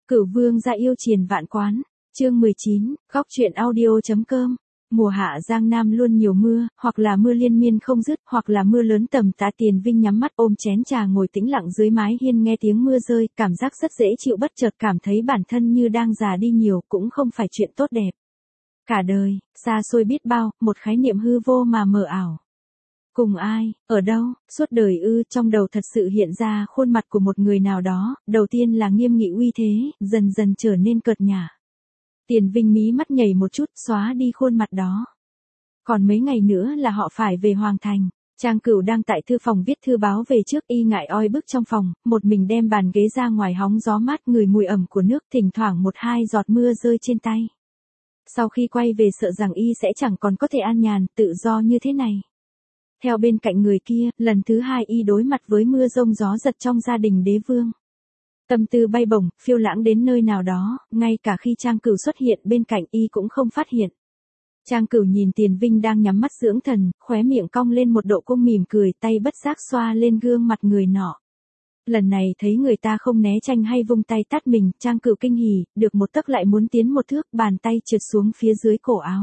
Cửu vương gia yêu triền vạn quán. Chương 19, góc truyện audio.com. Mùa hạ Giang Nam luôn nhiều mưa, hoặc là mưa liên miên không dứt, hoặc là mưa lớn tầm tã. Tiền Vinh nhắm mắt ôm chén trà ngồi tĩnh lặng dưới mái hiên nghe tiếng mưa rơi, cảm giác rất dễ chịu, bất chợt cảm thấy bản thân như đang già đi nhiều, cũng không phải chuyện tốt đẹp. Cả đời, xa xôi biết bao, một khái niệm hư vô mà mờ ảo. Cùng ai, ở đâu, suốt đời ư? Trong đầu thật sự hiện ra khuôn mặt của một người nào đó, đầu tiên là nghiêm nghị uy thế, dần dần trở nên cợt nhả. Tiền Vinh mí mắt nhảy một chút, xóa đi khuôn mặt đó. Còn mấy ngày nữa là họ phải về Hoàng Thành. Trang Cửu đang tại thư phòng viết thư báo về trước, y ngại oi bức trong phòng, một mình đem bàn ghế ra ngoài hóng gió mát, ngửi mùi ẩm của nước, thỉnh thoảng một hai giọt mưa rơi trên tay. Sau khi quay về sợ rằng y sẽ chẳng còn có thể an nhàn, tự do như thế này. Theo bên cạnh người kia, lần thứ hai y đối mặt với mưa rông gió giật trong gia đình đế vương. Tâm tư bay bổng, phiêu lãng đến nơi nào đó, ngay cả khi Trang Cửu xuất hiện bên cạnh y cũng không phát hiện. Trang Cửu nhìn Tiền Vinh đang nhắm mắt dưỡng thần, khóe miệng cong lên một độ cung mỉm cười, tay bất giác xoa lên gương mặt người nọ. Lần này thấy người ta không né tránh hay vung tay tát mình, Trang Cửu kinh hỉ, được một tấc lại muốn tiến một thước, bàn tay trượt xuống phía dưới cổ áo.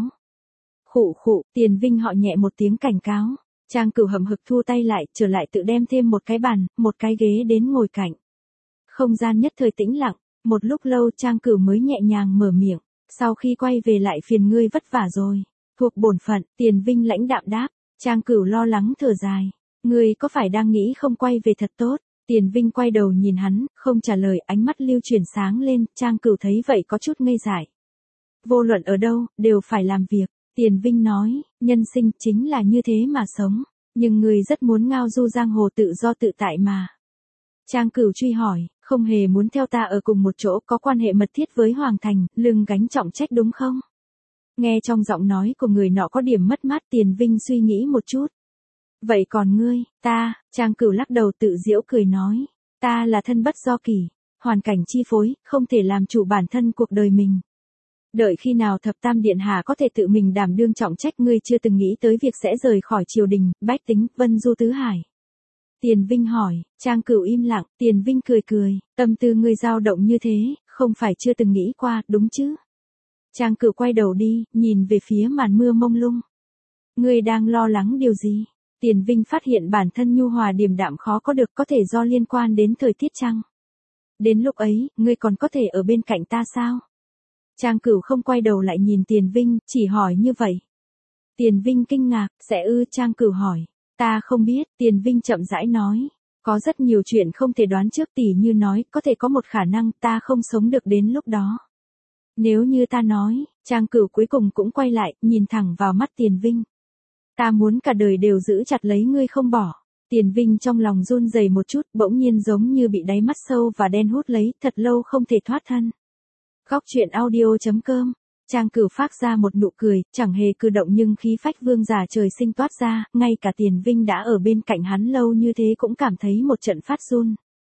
Khụ khụ, Tiền Vinh họ nhẹ một tiếng cảnh cáo. Trang Cửu hậm hực thu tay lại, trở lại tự đem thêm một cái bàn, một cái ghế đến ngồi cạnh. Không gian nhất thời tĩnh lặng, một lúc lâu Trang Cửu mới nhẹ nhàng mở miệng, sau khi quay về lại phiền ngươi vất vả rồi. Thuộc bổn phận, Tiền Vinh lãnh đạm đáp. Trang Cửu lo lắng thở dài, ngươi có phải đang nghĩ không quay về thật tốt? Tiền Vinh quay đầu nhìn hắn, không trả lời, ánh mắt lưu chuyển sáng lên, Trang Cửu thấy vậy có chút ngây dại. Vô luận ở đâu, đều phải làm việc. Tiền Vinh nói, nhân sinh chính là như thế mà sống, nhưng người rất muốn ngao du giang hồ tự do tự tại mà. Trang Cửu truy hỏi, không hề muốn theo ta ở cùng một chỗ, có quan hệ mật thiết với Hoàng Thành, lưng gánh trọng trách đúng không? Nghe trong giọng nói của người nọ có điểm mất mát, Tiền Vinh suy nghĩ một chút. Vậy còn ngươi, ta, Trang Cửu lắc đầu tự giễu cười nói, ta là thân bất do kỳ, hoàn cảnh chi phối, không thể làm chủ bản thân cuộc đời mình. Đợi khi nào Thập Tam Điện Hạ có thể tự mình đảm đương trọng trách, ngươi chưa từng nghĩ tới việc sẽ rời khỏi triều đình, bách tính, vân du tứ hải. Tiền Vinh hỏi, Trang Cửu im lặng, Tiền Vinh cười cười, tâm tư ngươi dao động như thế, không phải chưa từng nghĩ qua, đúng chứ? Trang Cửu quay đầu đi, nhìn về phía màn mưa mông lung. Ngươi đang lo lắng điều gì? Tiền Vinh phát hiện bản thân nhu hòa điềm đạm khó có được, có thể do liên quan đến thời tiết chăng? Đến lúc ấy, ngươi còn có thể ở bên cạnh ta sao? Trang Cửu không quay đầu lại nhìn Tiền Vinh, chỉ hỏi như vậy. Tiền Vinh kinh ngạc, sẽ ư? Trang Cửu hỏi. Ta không biết, Tiền Vinh chậm rãi nói. Có rất nhiều chuyện không thể đoán trước, tỉ như nói, có thể có một khả năng ta không sống được đến lúc đó. Nếu như ta nói, Trang Cửu cuối cùng cũng quay lại, nhìn thẳng vào mắt Tiền Vinh. Ta muốn cả đời đều giữ chặt lấy ngươi không bỏ. Tiền Vinh trong lòng run rẩy một chút, bỗng nhiên giống như bị đáy mắt sâu và đen hút lấy, thật lâu không thể thoát thân. Góc truyện audio.com. Trang Cửu phát ra một nụ cười, chẳng hề cử động nhưng khí phách vương giả trời sinh toát ra, ngay cả Tiền Vinh đã ở bên cạnh hắn lâu như thế cũng cảm thấy một trận phát run.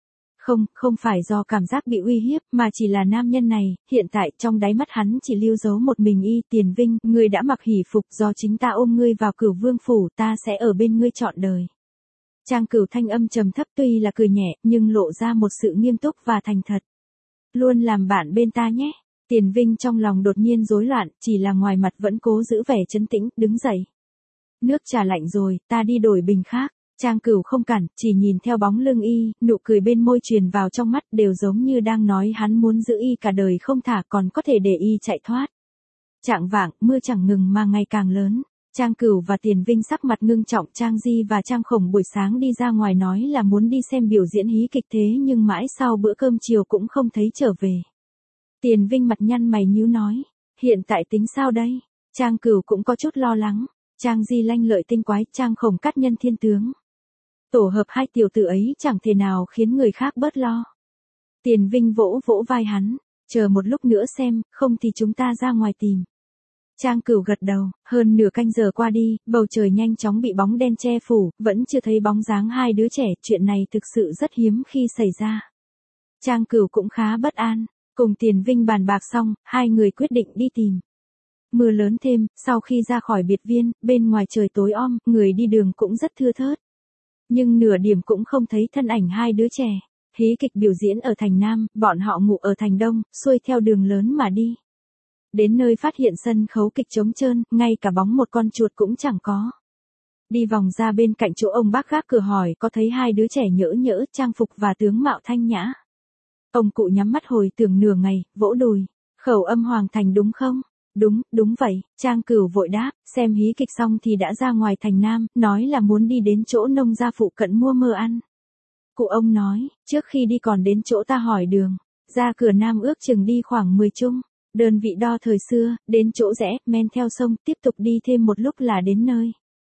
Không phải do cảm giác bị uy hiếp, mà chỉ là nam nhân này, hiện tại trong đáy mắt hắn chỉ lưu dấu một mình y. Tiền Vinh, ngươi đã mặc hỷ phục, do chính ta ôm ngươi vào Cửu Vương phủ, ta sẽ ở bên ngươi trọn đời. Trang Cửu thanh âm trầm thấp, tuy là cười nhẹ, nhưng lộ ra một sự nghiêm túc và thành thật. Luôn làm bạn bên ta nhé. Tiền Vinh trong lòng đột nhiên rối loạn, chỉ là ngoài mặt vẫn cố giữ vẻ trấn tĩnh, đứng dậy. Nước trà lạnh rồi, ta đi đổi bình khác. Trang Cửu không cản, chỉ nhìn theo bóng lưng y, nụ cười bên môi truyền vào trong mắt, đều giống như đang nói hắn muốn giữ y cả đời không thả, còn có thể để y chạy thoát. Chạng vạng, mưa chẳng ngừng mà ngày càng lớn. Trang Cửu và Tiền Vinh sắc mặt ngưng trọng, Trang Di và Trang Khổng buổi sáng đi ra ngoài nói là muốn đi xem biểu diễn hí kịch, thế nhưng mãi sau bữa cơm chiều cũng không thấy trở về. Tiền Vinh mặt nhăn mày nhíu nói, hiện tại tính sao đây? Trang Cửu cũng có chút lo lắng. Trang Di lanh lợi tinh quái, Trang Khổng cát nhân thiên tướng. Tổ hợp hai tiểu tử ấy chẳng thể nào khiến người khác bớt lo. Tiền Vinh vỗ vỗ vai hắn, chờ một lúc nữa xem, không thì chúng ta ra ngoài tìm. Trang Cửu gật đầu, hơn nửa canh giờ qua đi, bầu trời nhanh chóng bị bóng đen che phủ, vẫn chưa thấy bóng dáng hai đứa trẻ, chuyện này thực sự rất hiếm khi xảy ra. Trang Cửu cũng khá bất an, cùng Tiền Vinh bàn bạc xong, hai người quyết định đi tìm. Mưa lớn thêm, sau khi ra khỏi biệt viên, bên ngoài trời tối om, người đi đường cũng rất thưa thớt. Nhưng nửa điểm cũng không thấy thân ảnh hai đứa trẻ. hí kịch biểu diễn ở thành Nam, bọn họ ngủ ở thành Đông, xuôi theo đường lớn mà đi. Đến nơi phát hiện sân khấu kịch trống trơn, ngay cả bóng một con chuột cũng chẳng có. Đi vòng ra bên cạnh chỗ ông bác gác cửa hỏi có thấy hai đứa trẻ nhỡ nhỡ, trang phục và tướng mạo thanh nhã. Ông cụ nhắm mắt hồi tưởng nửa ngày, vỗ đùi. Khẩu âm Hoàng Thành đúng không? Đúng, đúng vậy, Trang Cửu vội đáp, xem hí kịch xong thì đã ra ngoài thành Nam, nói là muốn đi đến chỗ nông gia phụ cận mua mơ ăn. Cụ ông nói, trước khi đi còn đến chỗ ta hỏi đường, ra cửa Nam ước chừng đi khoảng 10 chung, đơn vị đo thời xưa, đến chỗ rẽ, men theo sông, tiếp tục đi thêm một lúc là đến nơi.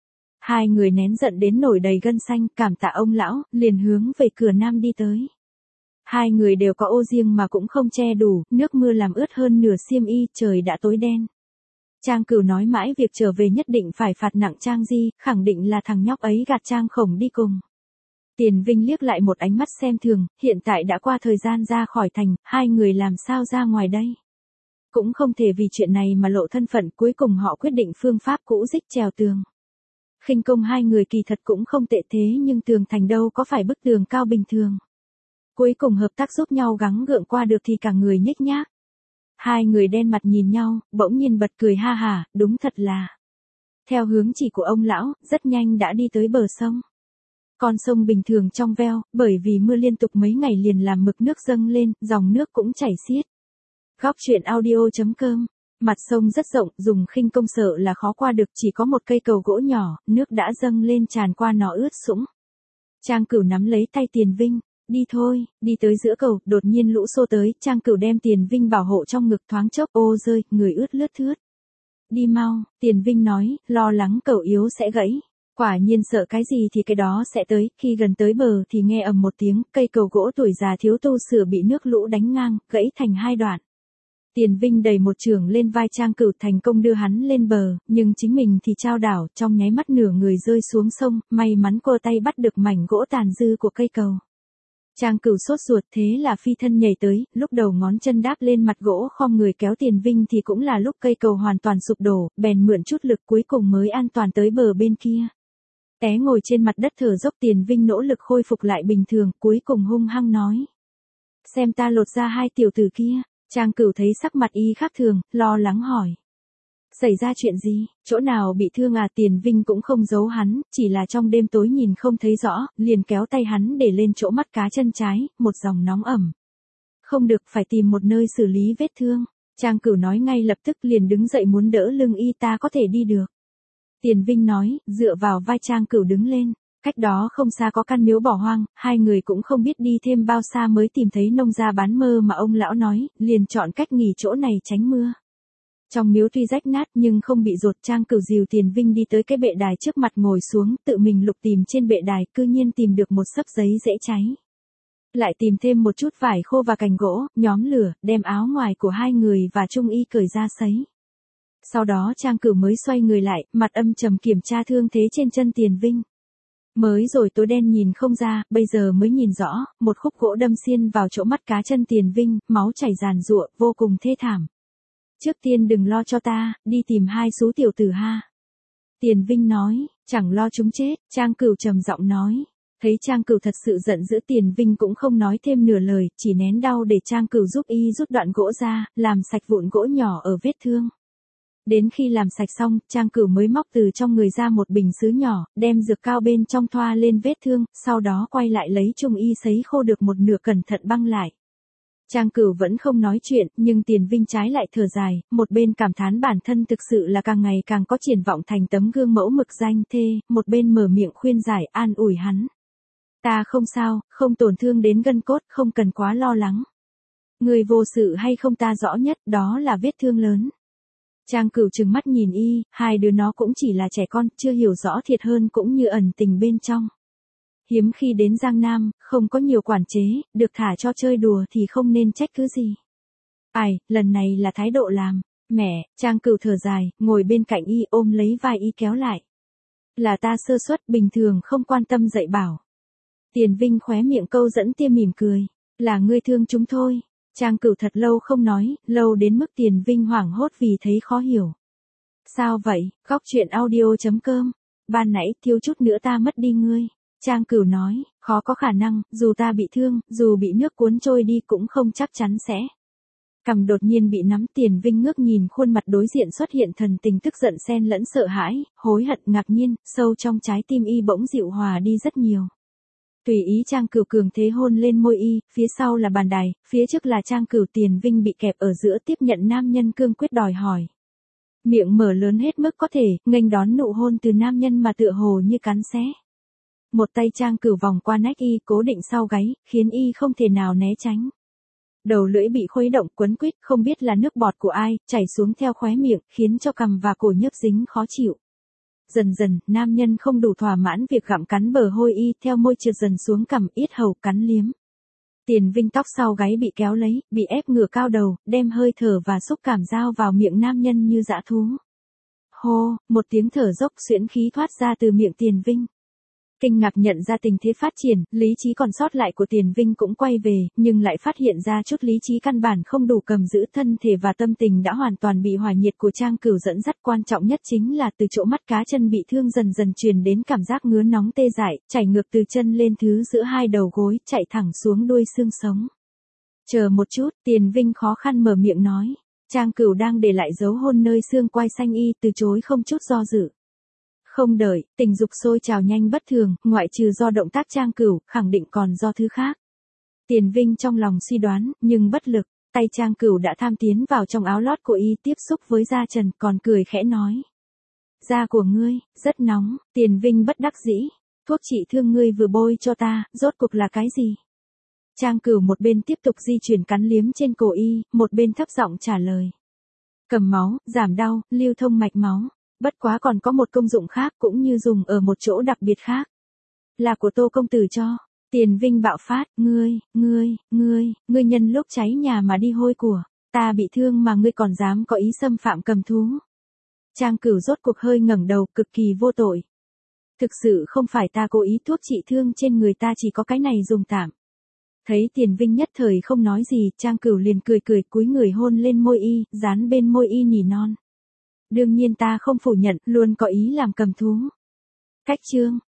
Hai người nén giận đến nổi đầy gân xanh, cảm tạ ông lão, liền hướng về cửa Nam đi tới. Hai người đều có ô riêng mà cũng không che đủ, nước mưa làm ướt hơn nửa xiêm y, trời đã tối đen. Trang Cửu nói mãi việc trở về nhất định phải phạt nặng Trang Di, khẳng định là thằng nhóc ấy gạt Trang Khổng đi cùng. Tiền Vinh liếc lại một ánh mắt xem thường, hiện tại đã qua thời gian ra khỏi thành, hai người làm sao ra ngoài đây. Cũng không thể vì chuyện này mà lộ thân phận, cuối cùng họ quyết định phương pháp cũ dích trèo tường. Khinh công hai người kỳ thật cũng không tệ thế nhưng tường thành đâu có phải bức tường cao bình thường. Cuối cùng hợp tác giúp nhau gắng gượng qua được thì cả người nhếch nhác. Hai người đen mặt nhìn nhau, bỗng nhiên bật cười ha hả, đúng thật là. Theo hướng chỉ của ông lão, rất nhanh đã đi tới bờ sông. Con sông bình thường trong veo, bởi vì mưa liên tục mấy ngày liền làm mực nước dâng lên, dòng nước cũng chảy xiết. Góc truyện audio.com. Mặt sông rất rộng, dùng khinh công sợ là khó qua được, chỉ có một cây cầu gỗ nhỏ, nước đã dâng lên tràn qua nó ướt sũng. Trang Cửu nắm lấy tay Tiền Vinh, đi thôi, đi tới giữa cầu, đột nhiên lũ xô tới, Trang Cửu đem Tiền Vinh bảo hộ trong ngực thoáng chốc, ô rơi, người ướt lướt thướt. Đi mau, Tiền Vinh nói, lo lắng cầu yếu sẽ gãy. Quả nhiên sợ cái gì thì cái đó sẽ tới, khi gần tới bờ thì nghe ầm một tiếng, cây cầu gỗ tuổi già thiếu tu sửa bị nước lũ đánh ngang, gãy thành hai đoạn. Tiền Vinh đẩy một chưởng lên vai Trang Cửu thành công đưa hắn lên bờ, nhưng chính mình thì trao đảo, trong nháy mắt nửa người rơi xuống sông, may mắn cô tay bắt được mảnh gỗ tàn dư của cây cầu. Trang Cửu sốt ruột thế là phi thân nhảy tới, lúc đầu ngón chân đáp lên mặt gỗ khom người kéo Tiền Vinh thì cũng là lúc cây cầu hoàn toàn sụp đổ, bèn mượn chút lực cuối cùng mới an toàn tới bờ bên kia. Té ngồi trên mặt đất thở dốc Tiền Vinh nỗ lực khôi phục lại bình thường, cuối cùng hung hăng nói. Xem ta lột ra hai tiểu tử kia. Trang Cửu thấy sắc mặt y khác thường, lo lắng hỏi. Xảy ra chuyện gì, chỗ nào bị thương à? Tiền Vinh cũng không giấu hắn, chỉ là trong đêm tối nhìn không thấy rõ, liền kéo tay hắn để lên chỗ mắt cá chân trái, một dòng nóng ẩm. Không được, phải tìm một nơi xử lý vết thương. Trang Cửu nói ngay lập tức liền đứng dậy muốn đỡ lưng y, ta có thể đi được. Tiền Vinh nói, dựa vào vai Trang Cửu đứng lên. Cách đó không xa có căn miếu bỏ hoang, hai người cũng không biết đi thêm bao xa mới tìm thấy nông gia bán mơ mà ông lão nói, liền chọn cách nghỉ chỗ này tránh mưa. Trong miếu tuy rách nát nhưng không bị dột, Trang Cửu dìu Tiền Vinh đi tới cái bệ đài trước mặt ngồi xuống, tự mình lục tìm trên bệ đài, cư nhiên tìm được một xấp giấy dễ cháy. Lại tìm thêm một chút vải khô và cành gỗ, nhóm lửa, đem áo ngoài của hai người và trung y cởi ra sấy. Sau đó Trang Cửu mới xoay người lại, mặt âm trầm kiểm tra thương thế trên chân Tiền Vinh. Mới rồi tối đen nhìn không ra, bây giờ mới nhìn rõ, một khúc gỗ đâm xiên vào chỗ mắt cá chân Tiền Vinh, máu chảy ràn rụa, vô cùng thê thảm. Trước tiên đừng lo cho ta, đi tìm hai số tiểu tử ha. Tiền Vinh nói, chẳng lo chúng chết, Trang Cửu trầm giọng nói. Thấy Trang Cửu thật sự giận dữ, Tiền Vinh cũng không nói thêm nửa lời, chỉ nén đau để Trang Cửu giúp y rút đoạn gỗ ra, làm sạch vụn gỗ nhỏ ở vết thương. Đến khi làm sạch xong, Trang Cửu mới móc từ trong người ra một bình sứ nhỏ, đem dược cao bên trong thoa lên vết thương, sau đó quay lại lấy trung y sấy khô được một nửa cẩn thận băng lại. Trang Cửu vẫn không nói chuyện, nhưng Tiền Vinh trái lại thở dài, một bên cảm thán bản thân thực sự là càng ngày càng có triển vọng thành tấm gương mẫu mực danh thê, một bên mở miệng khuyên giải an ủi hắn. Ta không sao, không tổn thương đến gân cốt, không cần quá lo lắng. Người vô sự hay không ta rõ nhất, đó là vết thương lớn. Trang Cửu trừng mắt nhìn y, hai đứa nó cũng chỉ là trẻ con, chưa hiểu rõ thiệt hơn cũng như ẩn tình bên trong. Hiếm khi đến Giang Nam, không có nhiều quản chế, được thả cho chơi đùa thì không nên trách cứ gì. Ai, lần này là thái độ làm. Mẹ, Trang Cửu thở dài, ngồi bên cạnh y ôm lấy vai y kéo lại. Là ta sơ suất, bình thường không quan tâm dạy bảo. Tiền Vinh khóe miệng câu dẫn tia mỉm cười. Là ngươi thương chúng thôi. Trang Cửu thật lâu không nói, lâu đến mức Tiền Vinh hoảng hốt vì thấy khó hiểu. Sao vậy? Góc truyện audio.com. Ban nãy thiếu chút nữa ta mất đi ngươi. Trang Cửu nói, khó có khả năng, dù ta bị thương, dù bị nước cuốn trôi đi cũng không chắc chắn sẽ. Cằm đột nhiên bị nắm. Tiền Vinh ngước nhìn khuôn mặt đối diện xuất hiện thần tình tức giận xen lẫn sợ hãi, hối hận ngạc nhiên, sâu trong trái tim y bỗng dịu hòa đi rất nhiều. Tùy ý Trang Cửu cường thế hôn lên môi y, phía sau là bàn đài, phía trước là Trang Cửu. Tiền Vinh bị kẹp ở giữa tiếp nhận nam nhân cương quyết đòi hỏi. Miệng mở lớn hết mức có thể, nghênh đón nụ hôn từ nam nhân mà tựa hồ như cắn xé. Một tay Trang Cửu vòng qua nách y cố định sau gáy, khiến y không thể nào né tránh. Đầu lưỡi bị khuấy động quấn quýt, không biết là nước bọt của ai, chảy xuống theo khóe miệng, khiến cho cằm và cổ nhấp dính khó chịu. Dần dần, nam nhân không đủ thỏa mãn việc gặm cắn bờ hôi y, theo môi trượt dần xuống cằm, yết hầu cắn liếm. Tiền Vinh tóc sau gáy bị kéo lấy, bị ép ngửa cao đầu, đem hơi thở và xúc cảm giao vào miệng nam nhân như dã thú. Hô, một tiếng thở dốc xuyễn khí thoát ra từ miệng Tiền Vinh. Kinh ngạc nhận ra tình thế phát triển, lý trí còn sót lại của Tiền Vinh cũng quay về, nhưng lại phát hiện ra chút lý trí căn bản không đủ cầm giữ, thân thể và tâm tình đã hoàn toàn bị hỏa nhiệt của Trang Cửu dẫn dắt. Quan trọng nhất chính là từ chỗ mắt cá chân bị thương dần dần truyền đến cảm giác ngứa nóng tê dại, chảy ngược từ chân lên thứ giữa hai đầu gối, chạy thẳng xuống đuôi xương sống. Chờ một chút, Tiền Vinh khó khăn mở miệng nói. Trang Cửu đang để lại dấu hôn nơi xương quai xanh y, từ chối không chút do dự. Không đợi, tình dục sôi trào nhanh bất thường, ngoại trừ do động tác Trang Cửu, khẳng định còn do thứ khác. Tiền Vinh trong lòng suy đoán, nhưng bất lực, tay Trang Cửu đã tham tiến vào trong áo lót của y, tiếp xúc với da trần, còn cười khẽ nói. Da của ngươi, rất nóng. Tiền Vinh bất đắc dĩ. Thuốc trị thương ngươi vừa bôi cho ta, rốt cuộc là cái gì? Trang Cửu một bên tiếp tục di chuyển cắn liếm trên cổ y, một bên thấp giọng trả lời. Cầm máu, giảm đau, lưu thông mạch máu. Bất quá còn có một công dụng khác, cũng như dùng ở một chỗ đặc biệt khác. Là của Tô công tử cho. Tiền Vinh bạo phát, ngươi nhân lúc cháy nhà mà đi hôi của. Ta bị thương mà ngươi còn dám có ý xâm phạm cầm thú. Trang Cửu rốt cuộc hơi ngẩng đầu, cực kỳ vô tội. Thực sự không phải ta cố ý, thuốc trị thương trên người ta chỉ có cái này dùng tạm. Thấy Tiền Vinh nhất thời không nói gì, Trang Cửu liền cười cúi người hôn lên môi y, dán bên môi y nỉ non. Đương nhiên ta không phủ nhận, luôn có ý làm cầm thú. Cách chương